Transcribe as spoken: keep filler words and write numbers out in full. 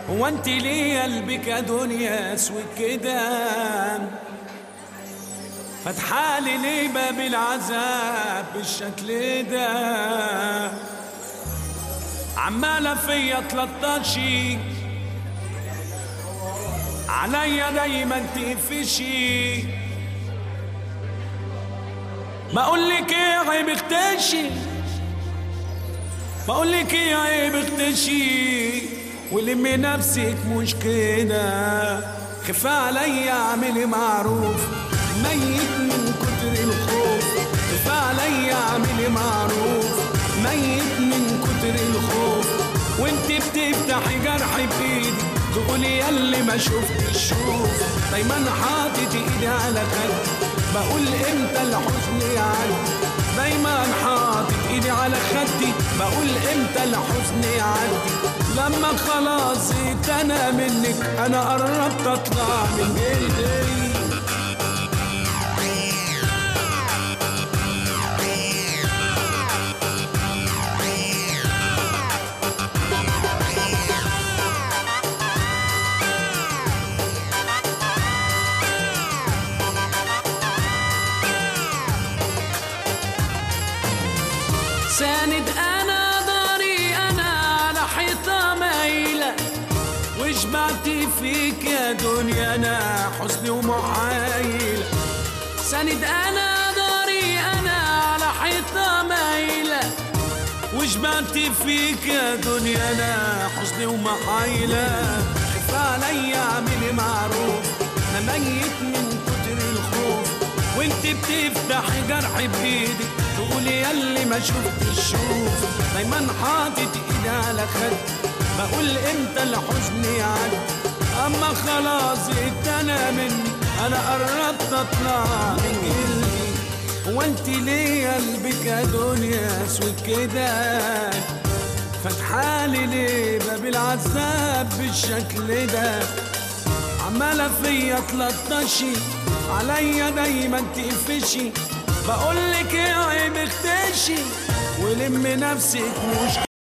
هو انت ليه قلبك يا دنيا اسود كده؟ فتحالي ليه باب العذاب بالشكل ده؟ عمالة فيا تلطشي عليا دايما تقفشي. بقولك ايه عيب اختشي، بقولك ايه عيب اختشي ولمي نفسك مش كده. خف عليا اعملي معروف ميت من كتر الخوف. خف عليا اعملي معروف ميت من كتر الخوف. وانت بتفتحي جرح بايدي تقولي ياللي ما شفتش شوف. دايما حاطط ايدي على خدي بقول امتى الحزن يعدي. دايما حاطط ايدي على خدي بقول امتى الحزن يعدي. لما خلاص زهقت انا منك انا قربت اطلع من جلدي. ساند انا ضهري انا على حيطه مايله وشبعت فيك يا دنيا انا حزني ومحايله. ساند انا ضهري انا على حيطه مايله وشبعت فيك يا دنيا انا حزني ومحايله. خف عليا اعملي معروف انا ميت من كتر الخوف. وانت بتفتحي جرح بايدك تقولي ياللي ما شفتش شوف. دايما حاطط ايدي على خدي بقول امتى الحزن يعدي. اما خلاص زهقت انا مني انا قربت اطلع من جلدي. هو انت ليه قلبك يا دنيا اسود كده؟ فتحالي ليه باب العذاب بالشكل ده؟ عمالة فيا تلطشي عليا دايما تقفشي. بقولك ايه عيب اختشي ولمي نفسك مش